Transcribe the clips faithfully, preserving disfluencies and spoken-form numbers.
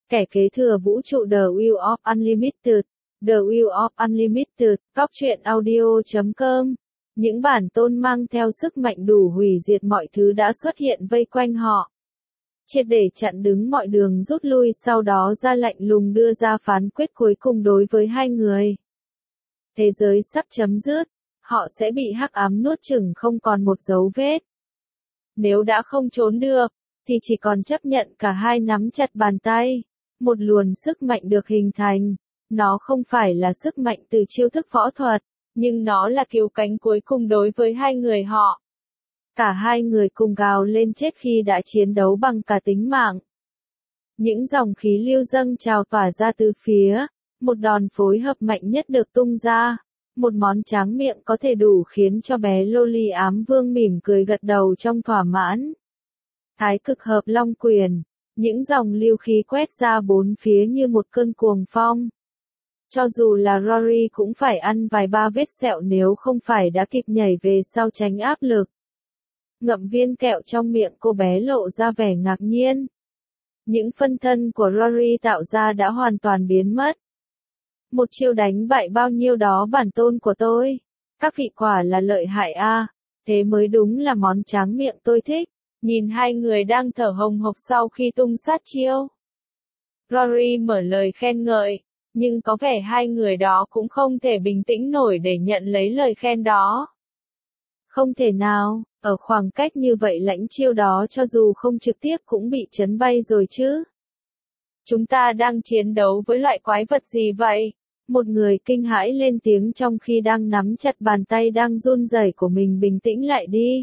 Kẻ kế thừa vũ trụ The Wheel of Unlimited, The Wheel of Unlimited, Cóc truyện audio chấm com. Những bản tôn mang theo sức mạnh đủ hủy diệt mọi thứ đã xuất hiện vây quanh họ. Triệt để chặn đứng mọi đường rút lui, sau đó ra lạnh lùng đưa ra phán quyết cuối cùng đối với hai người. Thế giới sắp chấm dứt, họ sẽ bị hắc ám nuốt chửng không còn một dấu vết. Nếu đã không trốn được, thì chỉ còn chấp nhận cả hai nắm chặt bàn tay. Một luồng sức mạnh được hình thành. Nó không phải là sức mạnh từ chiêu thức võ thuật, nhưng nó là cứu cánh cuối cùng đối với hai người họ. Cả hai người cùng gào lên chết khi đã chiến đấu bằng cả tính mạng. Những dòng khí lưu dâng trào tỏa ra từ phía, một đòn phối hợp mạnh nhất được tung ra. Một món tráng miệng có thể đủ khiến cho bé Loli ám vương mỉm cười gật đầu trong thỏa mãn. Thái cực hợp long quyền, những dòng lưu khí quét ra bốn phía như một cơn cuồng phong. Cho dù là Rory cũng phải ăn vài ba vết sẹo nếu không phải đã kịp nhảy về sau tránh áp lực. Ngậm viên kẹo trong miệng, cô bé lộ ra vẻ ngạc nhiên. Những phân thân của Rory tạo ra đã hoàn toàn biến mất. Một chiêu đánh bại bao nhiêu đó bản tôn của tôi. Các vị quả là lợi hại a, à. Thế mới đúng là món tráng miệng tôi thích. Nhìn hai người đang thở hồng hộc sau khi tung sát chiêu. Rory mở lời khen ngợi, nhưng có vẻ hai người đó cũng không thể bình tĩnh nổi để nhận lấy lời khen đó. Không thể nào, ở khoảng cách như vậy lãnh chiêu đó cho dù không trực tiếp cũng bị chấn bay rồi chứ. Chúng ta đang chiến đấu với loại quái vật gì vậy? Một người kinh hãi lên tiếng trong khi đang nắm chặt bàn tay đang run rẩy của mình. Bình tĩnh lại đi.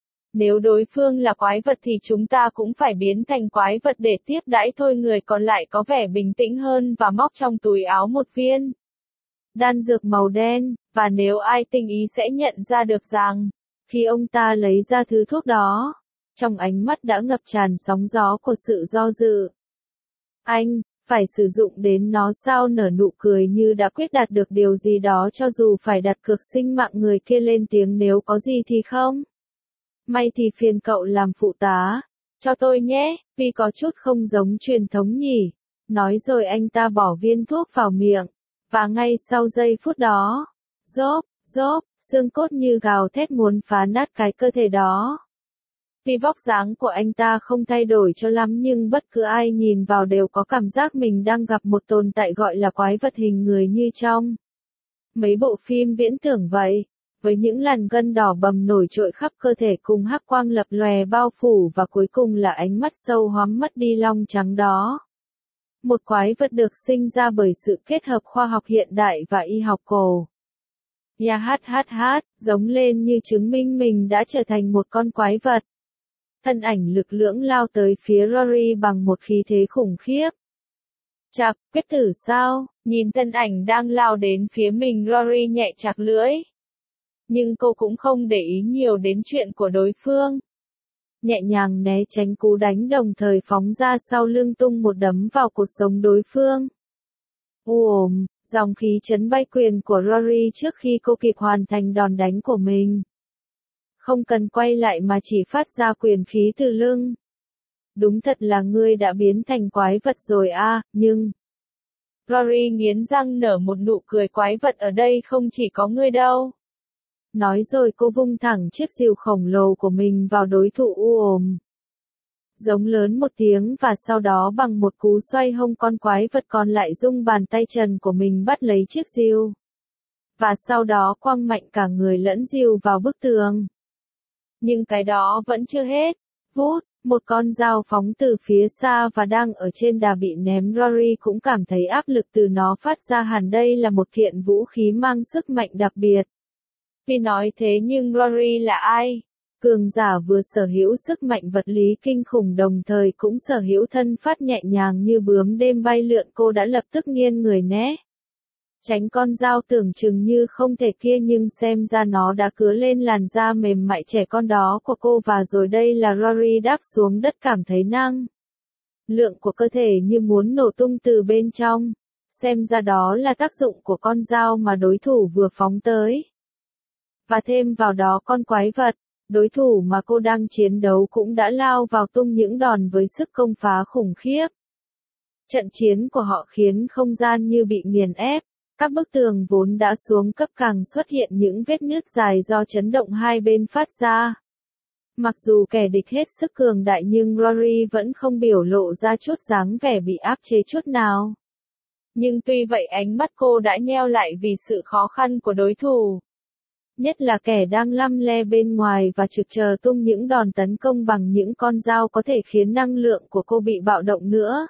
Nếu đối phương là quái vật thì chúng ta cũng phải biến thành quái vật để tiếp đãi thôi. Người còn lại có vẻ bình tĩnh hơn và móc trong túi áo một viên đan dược màu đen, và nếu ai tinh ý sẽ nhận ra được rằng, khi ông ta lấy ra thứ thuốc đó, trong ánh mắt đã ngập tràn sóng gió của sự do dự. Anh, phải sử dụng đến nó sao? Nở nụ cười như đã quyết đạt được điều gì đó cho dù phải đặt cược sinh mạng. Người kia lên tiếng, nếu có gì thì không. May thì phiền cậu làm phụ tá cho tôi nhé, vì có chút không giống truyền thống nhỉ. Nói rồi anh ta bỏ viên thuốc vào miệng, và ngay sau giây phút đó, rốp, rốp, xương cốt như gào thét muốn phá nát cái cơ thể đó. Vì vóc dáng của anh ta không thay đổi cho lắm, nhưng bất cứ ai nhìn vào đều có cảm giác mình đang gặp một tồn tại gọi là quái vật hình người như trong mấy bộ phim viễn tưởng vậy. Với những làn gân đỏ bầm nổi trội khắp cơ thể cùng hắc quang lập lòe bao phủ, và cuối cùng là ánh mắt sâu hoắm mất đi long trắng đó. Một quái vật được sinh ra bởi sự kết hợp khoa học hiện đại và y học cổ. Ya hát hát hát, giống lên như chứng minh mình đã trở thành một con quái vật. Thân ảnh lực lưỡng lao tới phía Rory bằng một khí thế khủng khiếp. Chạc, quyết tử sao? Nhìn thân ảnh đang lao đến phía mình, Rory nhẹ chặt lưỡi. Nhưng cô cũng không để ý nhiều đến chuyện của đối phương. Nhẹ nhàng né tránh cú đánh, đồng thời phóng ra sau lưng tung một đấm vào cột sống đối phương. Ùm, dòng khí chấn bay quyền của Rory trước khi cô kịp hoàn thành đòn đánh của mình. Không cần quay lại mà chỉ phát ra quyền khí từ lưng. Đúng thật là ngươi đã biến thành quái vật rồi a, à, nhưng... Rory nghiến răng nở một nụ cười, quái vật ở đây không chỉ có ngươi đâu. Nói rồi cô vung thẳng chiếc rìu khổng lồ của mình vào đối thủ. U ồm. Giống lớn một tiếng, và sau đó bằng một cú xoay hông, con quái vật còn lại rung bàn tay trần của mình bắt lấy chiếc rìu. Và sau đó quăng mạnh cả người lẫn rìu vào bức tường. Nhưng cái đó vẫn chưa hết. Vút, một con dao phóng từ phía xa và đang ở trên đà bị ném. Rory cũng cảm thấy áp lực từ nó phát ra, hẳn đây là một kiện vũ khí mang sức mạnh đặc biệt. Vì nói thế nhưng Rory là ai? Cường giả vừa sở hữu sức mạnh vật lý kinh khủng, đồng thời cũng sở hữu thân pháp nhẹ nhàng như bướm đêm bay lượn. Cô đã lập tức nghiêng người né tránh con dao tưởng chừng như không thể kia, nhưng xem ra nó đã cứa lên làn da mềm mại trẻ con đó của cô, và rồi đây là Rory đáp xuống đất cảm thấy năng lượng của cơ thể như muốn nổ tung từ bên trong. Xem ra đó là tác dụng của con dao mà đối thủ vừa phóng tới. Và thêm vào đó, con quái vật, đối thủ mà cô đang chiến đấu cũng đã lao vào tung những đòn với sức công phá khủng khiếp. Trận chiến của họ khiến không gian như bị nghiền ép, các bức tường vốn đã xuống cấp càng xuất hiện những vết nứt dài do chấn động hai bên phát ra. Mặc dù kẻ địch hết sức cường đại nhưng Rory vẫn không biểu lộ ra chút dáng vẻ bị áp chế chút nào. Nhưng tuy vậy ánh mắt cô đã nheo lại vì sự khó khăn của đối thủ. Nhất là kẻ đang lăm le bên ngoài và trực chờ tung những đòn tấn công bằng những con dao có thể khiến năng lượng của cô bị bạo động nữa.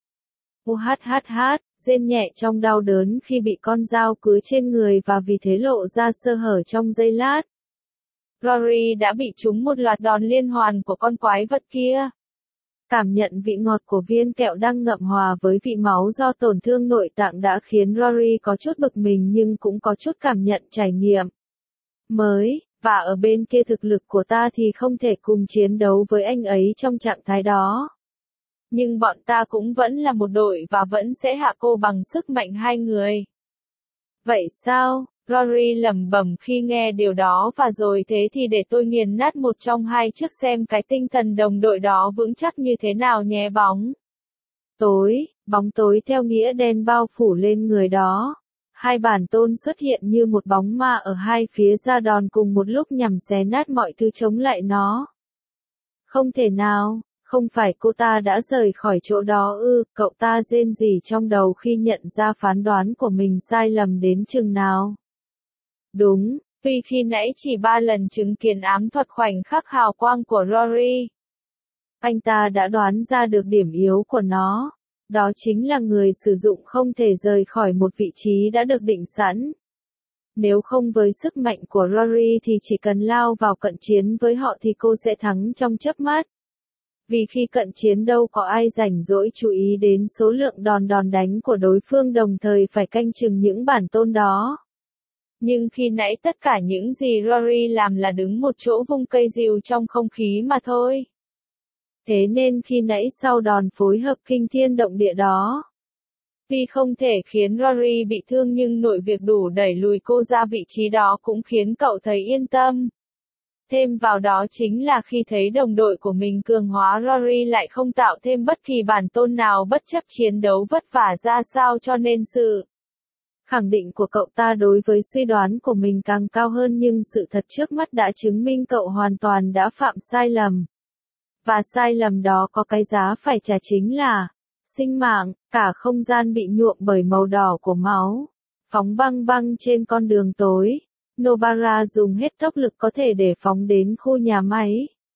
Ô hát hát hát, rên nhẹ trong đau đớn khi bị con dao cứa trên người và vì thế lộ ra sơ hở trong giây lát. Rory đã bị trúng một loạt đòn liên hoàn của con quái vật kia. Cảm nhận vị ngọt của viên kẹo đang ngậm hòa với vị máu do tổn thương nội tạng đã khiến Rory có chút bực mình nhưng cũng có chút cảm nhận trải nghiệm mới, và ở bên kia thực lực của ta thì không thể cùng chiến đấu với anh ấy trong trạng thái đó. Nhưng bọn ta cũng vẫn là một đội và vẫn sẽ hạ cô bằng sức mạnh hai người. Vậy sao? Rory lẩm bẩm khi nghe điều đó và rồi thế thì để tôi nghiền nát một trong hai chiếc xem cái tinh thần đồng đội đó vững chắc như thế nào nhé bóng. Tối, bóng tối theo nghĩa đen bao phủ lên người đó. Hai bản tôn xuất hiện như một bóng ma ở hai phía ra đòn cùng một lúc nhằm xé nát mọi thứ chống lại nó. Không thể nào, không phải cô ta đã rời khỏi chỗ đó ư, cậu ta rên rỉ trong đầu khi nhận ra phán đoán của mình sai lầm đến chừng nào. Đúng, tuy khi nãy chỉ ba lần chứng kiến ám thuật khoảnh khắc hào quang của Rory. Anh ta đã đoán ra được điểm yếu của nó. Đó chính là người sử dụng không thể rời khỏi một vị trí đã được định sẵn. Nếu không với sức mạnh của Rory thì chỉ cần lao vào cận chiến với họ thì cô sẽ thắng trong chớp mắt. Vì khi cận chiến đâu có ai rảnh rỗi chú ý đến số lượng đòn đòn đánh của đối phương đồng thời phải canh chừng những bản tôn đó. Nhưng khi nãy tất cả những gì Rory làm là đứng một chỗ vung cây rìu trong không khí mà thôi. Thế nên khi nãy sau đòn phối hợp kinh thiên động địa đó, tuy không thể khiến Rory bị thương nhưng nội việc đủ đẩy lùi cô ra vị trí đó cũng khiến cậu thấy yên tâm. Thêm vào đó chính là khi thấy đồng đội của mình cường hóa Rory lại không tạo thêm bất kỳ bản tôn nào bất chấp chiến đấu vất vả ra sao cho nên sự khẳng định của cậu ta đối với suy đoán của mình càng cao hơn nhưng sự thật trước mắt đã chứng minh cậu hoàn toàn đã phạm sai lầm. Và sai lầm đó có cái giá phải trả chính là sinh mạng, cả không gian bị nhuộm bởi màu đỏ của máu. Phóng băng băng trên con đường tối, Nobara dùng hết tốc lực có thể để phóng đến khu nhà máy.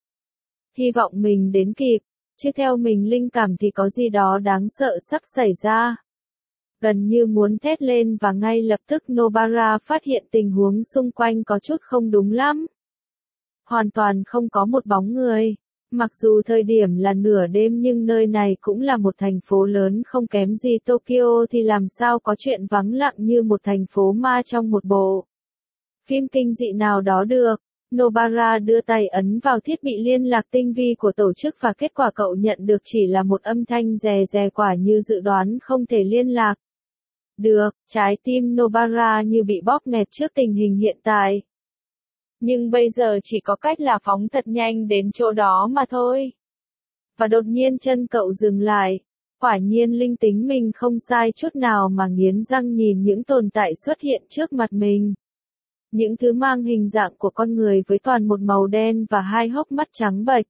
Hy vọng mình đến kịp, chứ theo mình linh cảm thì có gì đó đáng sợ sắp xảy ra. Gần như muốn thét lên và ngay lập tức Nobara phát hiện tình huống xung quanh có chút không đúng lắm. Hoàn toàn không có một bóng người. Mặc dù thời điểm là nửa đêm nhưng nơi này cũng là một thành phố lớn không kém gì Tokyo thì làm sao có chuyện vắng lặng như một thành phố ma trong một bộ phim kinh dị nào đó được. Nobara đưa tay ấn vào thiết bị liên lạc tinh vi của tổ chức và kết quả cậu nhận được chỉ là một âm thanh rè rè quả như dự đoán không thể liên lạc được. Trái tim Nobara như bị bóp nghẹt trước tình hình hiện tại. Nhưng bây giờ chỉ có cách là phóng thật nhanh đến chỗ đó mà thôi. Và đột nhiên chân cậu dừng lại. Quả nhiên linh tính mình không sai chút nào mà nghiến răng nhìn những tồn tại xuất hiện trước mặt mình. Những thứ mang hình dạng của con người với toàn một màu đen và hai hốc mắt trắng bệch.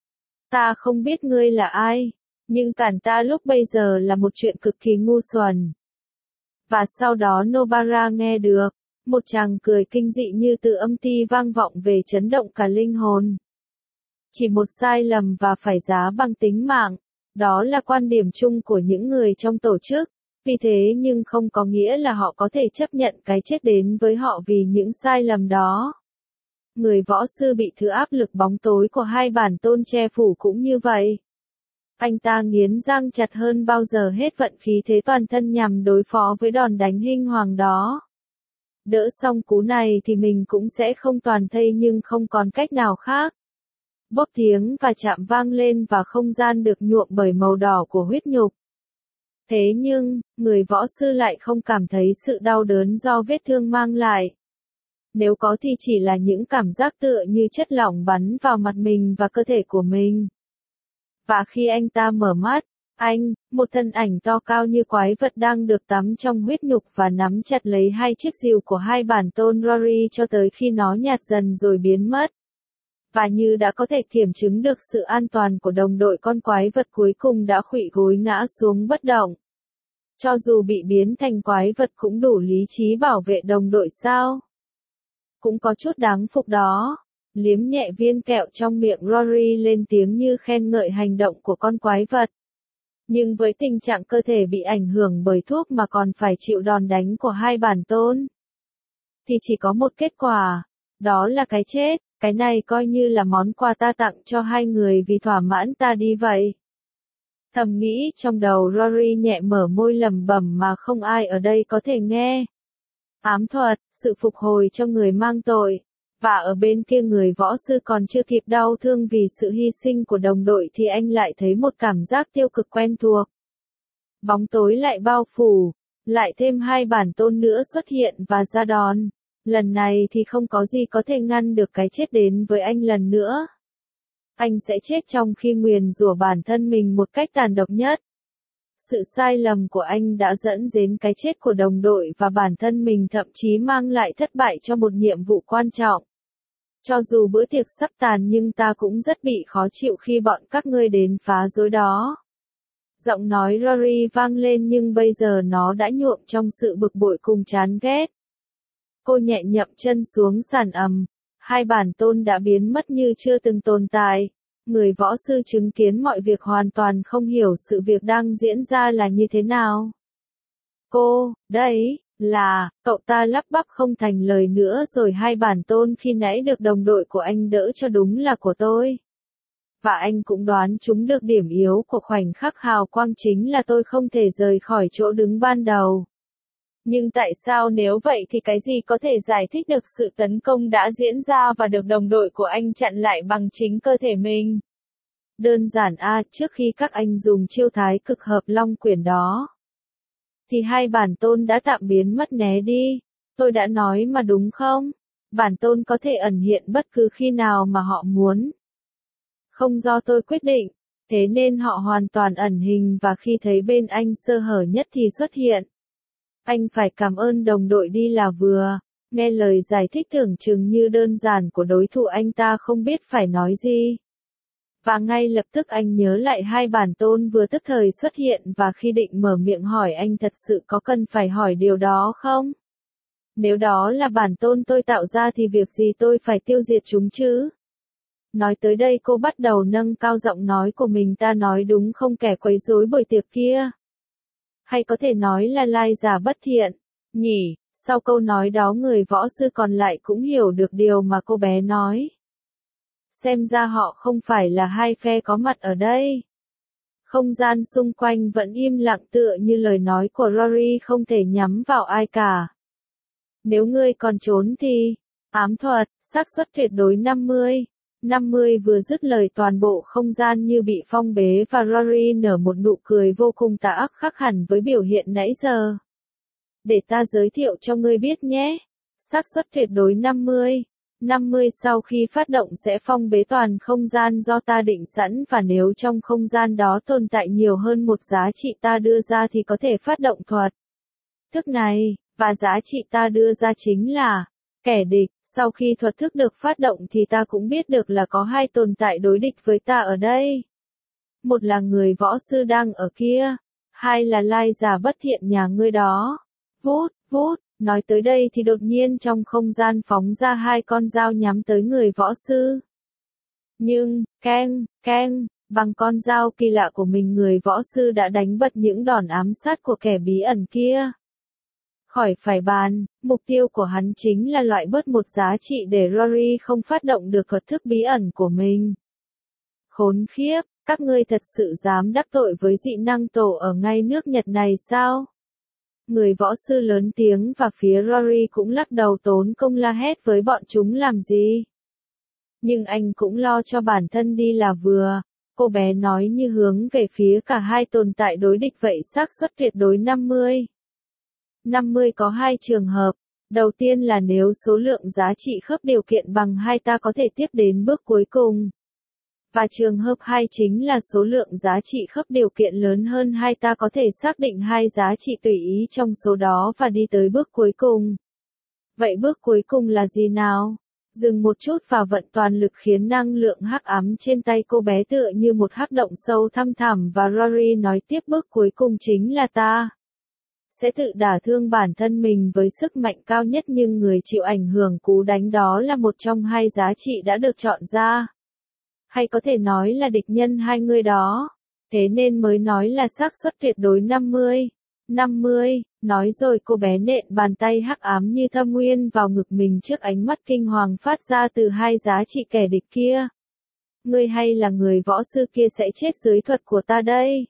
Ta không biết ngươi là ai, nhưng cản ta lúc bây giờ là một chuyện cực kỳ ngu xuẩn. Và sau đó Nobara nghe được. Một chàng cười kinh dị như từ âm ti vang vọng về chấn động cả linh hồn. Chỉ một sai lầm và phải giá bằng tính mạng. Đó là quan điểm chung của những người trong tổ chức. Vì thế nhưng không có nghĩa là họ có thể chấp nhận cái chết đến với họ vì những sai lầm đó. Người võ sư bị thứ áp lực bóng tối của hai bản tôn che phủ cũng như vậy. Anh ta nghiến răng chặt hơn bao giờ hết vận khí thế toàn thân nhằm đối phó với đòn đánh hinh hoàng đó. Đỡ xong cú này thì mình cũng sẽ không toàn thây nhưng không còn cách nào khác. Bốp tiếng và chạm vang lên và không gian được nhuộm bởi màu đỏ của huyết nhục. Thế nhưng, người võ sư lại không cảm thấy sự đau đớn do vết thương mang lại. Nếu có thì chỉ là những cảm giác tựa như chất lỏng bắn vào mặt mình và cơ thể của mình. Và khi anh ta mở mắt, Anh, một thân ảnh to cao như quái vật đang được tắm trong huyết nhục và nắm chặt lấy hai chiếc rìu của hai bản tôn Rory cho tới khi nó nhạt dần rồi biến mất. Và như đã có thể kiểm chứng được sự an toàn của đồng đội, con quái vật cuối cùng đã khuỵu gối ngã xuống bất động. Cho dù bị biến thành quái vật cũng đủ lý trí bảo vệ đồng đội sao? Cũng có chút đáng phục đó. Liếm nhẹ viên kẹo trong miệng, Rory lên tiếng như khen ngợi hành động của con quái vật. Nhưng với tình trạng cơ thể bị ảnh hưởng bởi thuốc mà còn phải chịu đòn đánh của hai bản tôn, thì chỉ có một kết quả, đó là cái chết. Cái này coi như là món quà ta tặng cho hai người vì thỏa mãn ta đi vậy. Thầm nghĩ trong đầu, Rory nhẹ mở môi lẩm bẩm mà không ai ở đây có thể nghe. Ám thuật, sự phục hồi cho người mang tội. Và ở bên kia, người võ sư còn chưa kịp đau thương vì sự hy sinh của đồng đội thì anh lại thấy một cảm giác tiêu cực quen thuộc. Bóng tối lại bao phủ, lại thêm hai bản tôn nữa xuất hiện và ra đòn. Lần này thì không có gì có thể ngăn được cái chết đến với anh lần nữa. Anh sẽ chết trong khi nguyền rủa bản thân mình một cách tàn độc nhất. Sự sai lầm của anh đã dẫn đến cái chết của đồng đội và bản thân mình, thậm chí mang lại thất bại cho một nhiệm vụ quan trọng. Cho dù bữa tiệc sắp tàn nhưng ta cũng rất bị khó chịu khi bọn các ngươi đến phá rối đó. Giọng nói Rory vang lên nhưng bây giờ nó đã nhuộm trong sự bực bội cùng chán ghét. Cô nhẹ nhậm chân xuống sàn ầm. Hai bản tôn đã biến mất như chưa từng tồn tại. Người võ sư chứng kiến mọi việc hoàn toàn không hiểu sự việc đang diễn ra là như thế nào. Cô, đấy, là, cậu ta lắp bắp không thành lời nữa rồi. Hai bản tôn khi nãy được đồng đội của anh đỡ cho đúng là của tôi. Và anh cũng đoán trúng được điểm yếu của khoảnh khắc hào quang chính là tôi không thể rời khỏi chỗ đứng ban đầu. Nhưng tại sao nếu vậy thì cái gì có thể giải thích được sự tấn công đã diễn ra và được đồng đội của anh chặn lại bằng chính cơ thể mình? Đơn giản a, trước khi các anh dùng chiêu thái cực hợp long quyển đó, thì hai bản tôn đã tạm biến mất né đi. Tôi đã nói mà đúng không? Bản tôn có thể ẩn hiện bất cứ khi nào mà họ muốn. Không do tôi quyết định, thế nên họ hoàn toàn ẩn hình và khi thấy bên anh sơ hở nhất thì xuất hiện. Anh phải cảm ơn đồng đội đi là vừa. Nghe lời giải thích tưởng chừng như đơn giản của đối thủ, anh ta không biết phải nói gì. Và ngay lập tức anh nhớ lại hai bản tôn vừa tức thời xuất hiện và khi định mở miệng hỏi anh thật sự có cần phải hỏi điều đó không? Nếu đó là bản tôn tôi tạo ra thì việc gì tôi phải tiêu diệt chúng chứ? Nói tới đây cô bắt đầu nâng cao giọng nói của mình. Ta nói đúng không, kẻ quấy rối buổi tiệc kia? Hay có thể nói là lai giả bất thiện, nhỉ? Sau câu nói đó người võ sư còn lại cũng hiểu được điều mà cô bé nói. Xem ra họ không phải là hai phe có mặt ở đây. Không gian xung quanh vẫn im lặng tựa như lời nói của Rory không thể nhắm vào ai cả. Nếu ngươi còn trốn thì, ám thuật, xác suất tuyệt đối năm mươi. năm mươi vừa dứt lời toàn bộ không gian như bị phong bế và Rory nở một nụ cười vô cùng tà ác khác hẳn với biểu hiện nãy giờ. Để ta giới thiệu cho ngươi biết nhé. Xác suất tuyệt đối năm mươi. năm mươi sau khi phát động sẽ phong bế toàn không gian do ta định sẵn và nếu trong không gian đó tồn tại nhiều hơn một giá trị ta đưa ra thì có thể phát động thuật thức này, và giá trị ta đưa ra chính là kẻ địch. Sau khi thuật thức được phát động thì ta cũng biết được là có hai tồn tại đối địch với ta ở đây. Một là người võ sư đang ở kia, hai là lai giả bất thiện nhà ngươi đó. Vút, vút, nói tới đây thì đột nhiên trong không gian phóng ra hai con dao nhắm tới người võ sư. Nhưng, keng, keng, bằng con dao kỳ lạ của mình người võ sư đã đánh bật những đòn ám sát của kẻ bí ẩn kia. Khỏi phải bàn, mục tiêu của hắn chính là loại bớt một giá trị để Rory không phát động được thuật thức bí ẩn của mình. Khốn khiếp, các ngươi thật sự dám đắc tội với dị năng tổ ở ngay nước Nhật này sao? Người võ sư lớn tiếng và phía Rory cũng lắc đầu tốn công la hét với bọn chúng làm gì. Nhưng anh cũng lo cho bản thân đi là vừa. Cô bé nói như hướng về phía cả hai tồn tại đối địch vậy xác suất tuyệt đối năm mươi. năm mươi có hai trường hợp. Đầu tiên là nếu số lượng giá trị khớp điều kiện bằng hai ta có thể tiếp đến bước cuối cùng. Và trường hợp hai chính là số lượng giá trị khớp điều kiện lớn hơn hai, ta có thể xác định hai giá trị tùy ý trong số đó và đi tới bước cuối cùng. Vậy bước cuối cùng là gì nào? Dừng một chút và vận toàn lực khiến năng lượng hắc ám trên tay cô bé tựa như một hắc động sâu thăm thẳm và Rory nói tiếp bước cuối cùng chính là ta sẽ tự đả thương bản thân mình với sức mạnh cao nhất, nhưng người chịu ảnh hưởng cú đánh đó là một trong hai giá trị đã được chọn ra. Hay có thể nói là địch nhân hai người đó. Thế nên mới nói là xác suất tuyệt đối năm mươi. năm mươi, nói rồi cô bé nện bàn tay hắc ám như thâm nguyên vào ngực mình trước ánh mắt kinh hoàng phát ra từ hai giá trị kẻ địch kia. Ngươi hay là người võ sư kia sẽ chết dưới thuật của ta đây.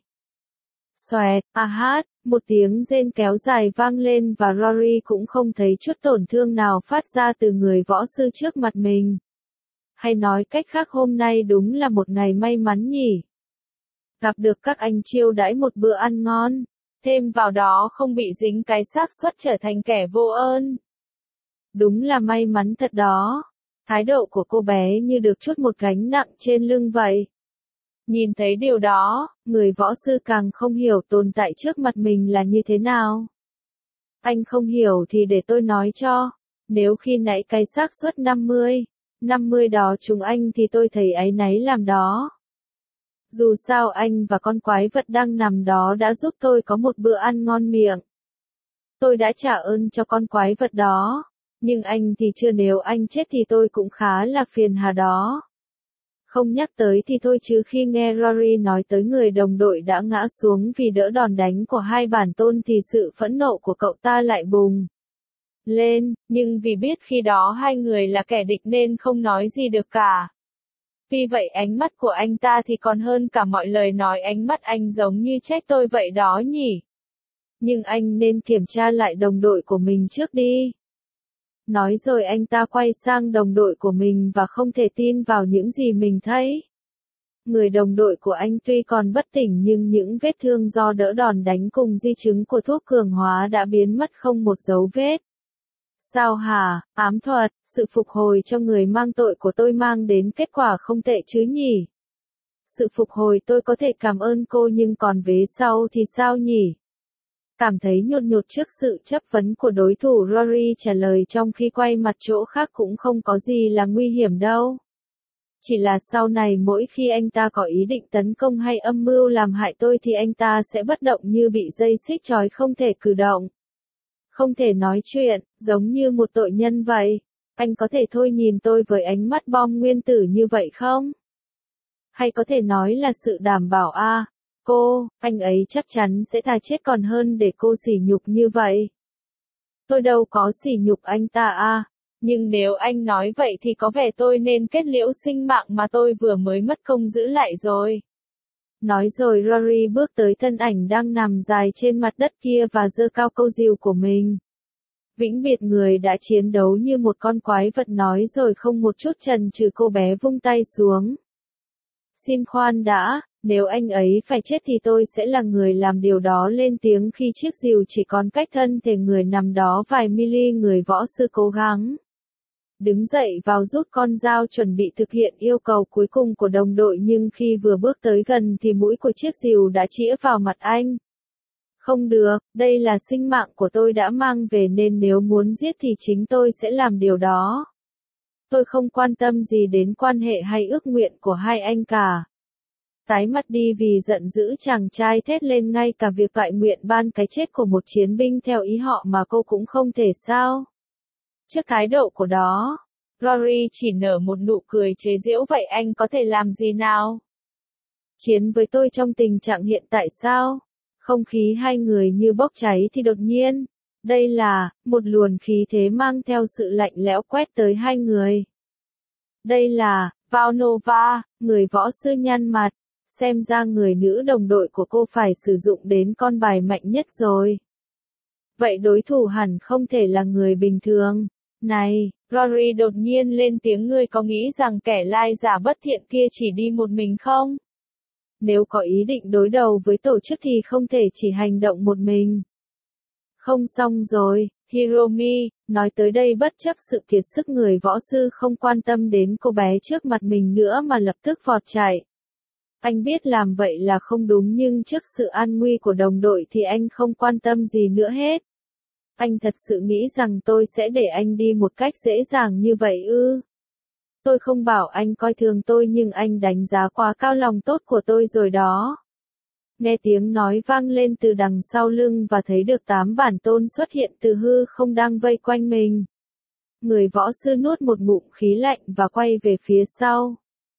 Xoẹt, a hát, một tiếng rên kéo dài vang lên và Rory cũng không thấy chút tổn thương nào phát ra từ người võ sư trước mặt mình. Hay nói cách khác, hôm nay đúng là một ngày may mắn nhỉ. Gặp được các anh chiêu đãi một bữa ăn ngon, thêm vào đó không bị dính cái xác suất trở thành kẻ vô ơn. Đúng là may mắn thật đó. Thái độ của cô bé như được trút một gánh nặng trên lưng vậy. Nhìn thấy điều đó, người võ sư càng không hiểu tồn tại trước mặt mình là như thế nào. Anh không hiểu thì để tôi nói cho. Nếu khi nãy cái xác suất năm mươi, năm mươi đó chúng anh thì tôi thấy áy náy làm đó. Dù sao anh và con quái vật đang nằm đó đã giúp tôi có một bữa ăn ngon miệng. Tôi đã trả ơn cho con quái vật đó. Nhưng anh thì chưa, nếu anh chết thì tôi cũng khá là phiền hà đó. Không nhắc tới thì thôi, chứ khi nghe Rory nói tới người đồng đội đã ngã xuống vì đỡ đòn đánh của hai bản tôn thì sự phẫn nộ của cậu ta lại bùng lên, nhưng vì biết khi đó hai người là kẻ địch nên không nói gì được cả. Vì vậy ánh mắt của anh ta thì còn hơn cả mọi lời nói, ánh mắt anh giống như trách tôi vậy đó nhỉ. Nhưng anh nên kiểm tra lại đồng đội của mình trước đi. Nói rồi anh ta quay sang đồng đội của mình và không thể tin vào những gì mình thấy. Người đồng đội của anh tuy còn bất tỉnh nhưng những vết thương do đỡ đòn đánh cùng di chứng của thuốc cường hóa đã biến mất không một dấu vết. Sao hả, ám thuật, sự phục hồi cho người mang tội của tôi mang đến kết quả không tệ chứ nhỉ? Sự phục hồi tôi có thể cảm ơn cô, nhưng còn vế sau thì sao nhỉ? Cảm thấy nhột nhột trước sự chất vấn của đối thủ, Rory trả lời trong khi quay mặt chỗ khác, cũng không có gì là nguy hiểm đâu. Chỉ là sau này mỗi khi anh ta có ý định tấn công hay âm mưu làm hại tôi thì anh ta sẽ bất động như bị dây xích trói, không thể cử động. Không thể nói chuyện, giống như một tội nhân vậy. Anh có thể thôi nhìn tôi với ánh mắt bom nguyên tử như vậy không? Hay có thể nói là sự đảm bảo a à, cô, anh ấy chắc chắn sẽ thà chết còn hơn để cô sỉ nhục như vậy. Tôi đâu có sỉ nhục anh ta a à. Nhưng nếu anh nói vậy thì có vẻ tôi nên kết liễu sinh mạng mà tôi vừa mới mất công giữ lại rồi. Nói rồi Rory bước tới thân ảnh đang nằm dài trên mặt đất kia và giơ cao câu rìu của mình. Vĩnh biệt người đã chiến đấu như một con quái vật, nói rồi không một chút chần chừ cô bé vung tay xuống. Xin khoan đã, nếu anh ấy phải chết thì tôi sẽ là người làm điều đó, lên tiếng khi chiếc rìu chỉ còn cách thân thể người nằm đó vài mili. Người võ sư cố gắng đứng dậy vào rút con dao chuẩn bị thực hiện yêu cầu cuối cùng của đồng đội, nhưng khi vừa bước tới gần thì mũi của chiếc rìu đã chĩa vào mặt anh. Không được, đây là sinh mạng của tôi đã mang về, nên nếu muốn giết thì chính tôi sẽ làm điều đó. Tôi không quan tâm gì đến quan hệ hay ước nguyện của hai anh cả. Tái mặt đi vì giận dữ, chàng trai thét lên, ngay cả việc toại nguyện ban cái chết của một chiến binh theo ý họ mà cô cũng không thể sao? Trước thái độ của đó, Rory chỉ nở một nụ cười chế giễu. Vậy anh có thể làm gì nào? Chiến với tôi trong tình trạng hiện tại sao? Không khí hai người như bốc cháy thì đột nhiên, đây là một luồng khí thế mang theo sự lạnh lẽo quét tới hai người. Đây là Vaunova, người võ sư nhăn mặt, xem ra người nữ đồng đội của cô phải sử dụng đến con bài mạnh nhất rồi. Vậy đối thủ hẳn không thể là người bình thường. Này, Rory đột nhiên lên tiếng, ngươi có nghĩ rằng kẻ lai giả bất thiện kia chỉ đi một mình không? Nếu có ý định đối đầu với tổ chức thì không thể chỉ hành động một mình. Không, xong rồi, Hiromi, nói tới đây bất chấp sự kiệt sức người võ sư không quan tâm đến cô bé trước mặt mình nữa mà lập tức vọt chạy. Anh biết làm vậy là không đúng nhưng trước sự an nguy của đồng đội thì anh không quan tâm gì nữa hết. Anh thật sự nghĩ rằng tôi sẽ để anh đi một cách dễ dàng như vậy ư? Tôi không bảo anh coi thường tôi nhưng anh đánh giá quá cao lòng tốt của tôi rồi đó. Nghe tiếng nói vang lên từ đằng sau lưng và thấy được tám bản tôn xuất hiện từ hư không đang vây quanh mình. Người võ sư nuốt một ngụm khí lạnh và quay về phía sau.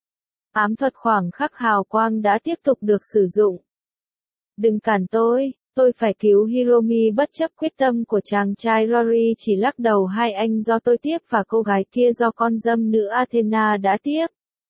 Ám thuật khoảng khắc hào quang đã tiếp tục được sử dụng. Đừng cản tôi, tôi phải cứu Hiromi bất chấp quyết tâm của chàng trai Rory chỉ lắc đầu hai anh do tôi tiếp và cô gái kia do con dâm nữ Athena đã tiếp.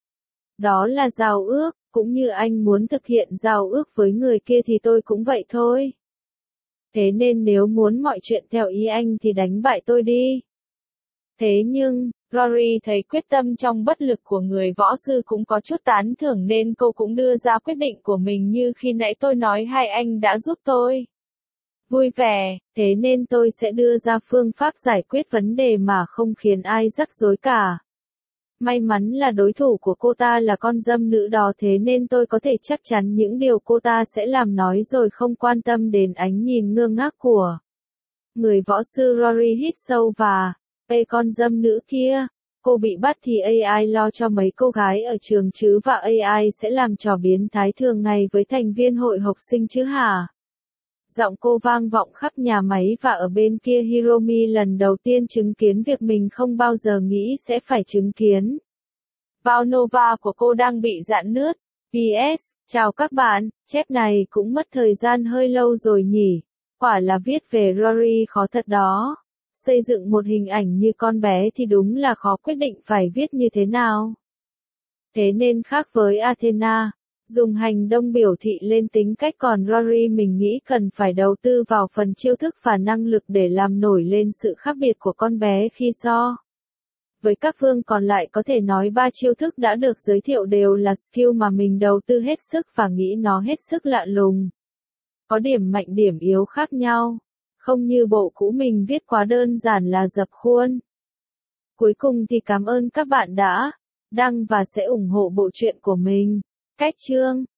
Đó là giao ước, cũng như anh muốn thực hiện giao ước với người kia thì tôi cũng vậy thôi. Thế nên nếu muốn mọi chuyện theo ý anh thì đánh bại tôi đi. Thế nhưng, Rory thấy quyết tâm trong bất lực của người võ sư cũng có chút tán thưởng nên cô cũng đưa ra quyết định của mình như khi nãy tôi nói hai anh đã giúp tôi. Vui vẻ, thế nên tôi sẽ đưa ra phương pháp giải quyết vấn đề mà không khiến ai rắc rối cả. May mắn là đối thủ của cô ta là con dâm nữ đó thế nên tôi có thể chắc chắn những điều cô ta sẽ làm nói rồi không quan tâm đến ánh nhìn ngơ ngác của người võ sư Rory hít sâu và, ê con dâm nữ kia, cô bị bắt thì a i lo cho mấy cô gái ở trường chứ và a i sẽ làm trò biến thái thường ngày với thành viên hội học sinh chứ hả? Giọng cô vang vọng khắp nhà máy và ở bên kia Hiromi lần đầu tiên chứng kiến việc mình không bao giờ nghĩ sẽ phải chứng kiến. Bao Nova của cô đang bị rạn nứt. pê ét, chào các bạn, chép này cũng mất thời gian hơi lâu rồi nhỉ. Quả là viết về Rory khó thật đó. Xây dựng một hình ảnh như con bé thì đúng là khó quyết định phải viết như thế nào. Thế nên khác với Athena, dùng hành động biểu thị lên tính cách còn Rory mình nghĩ cần phải đầu tư vào phần chiêu thức và năng lực để làm nổi lên sự khác biệt của con bé khi so. Với các phương còn lại có thể nói ba chiêu thức đã được giới thiệu đều là skill mà mình đầu tư hết sức và nghĩ nó hết sức lạ lùng. Có điểm mạnh điểm yếu khác nhau. Không như bộ cũ mình viết quá đơn giản là dập khuôn. Cuối cùng thì cảm ơn các bạn đã đăng và sẽ ủng hộ bộ truyện của mình. Cách chương